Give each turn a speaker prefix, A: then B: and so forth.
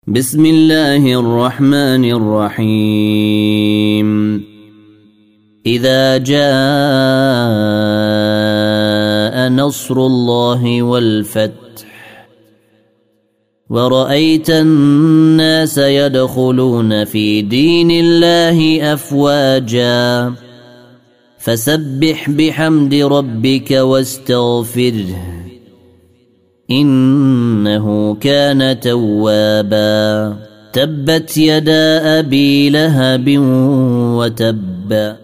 A: بسم الله الرحمن الرحيم إذا جاء نصر الله والفتح ورأيت الناس يدخلون في دين الله أفواجا فسبح بحمد ربك واستغفره إنه كان توابا تبت يدا أبي لهب وتب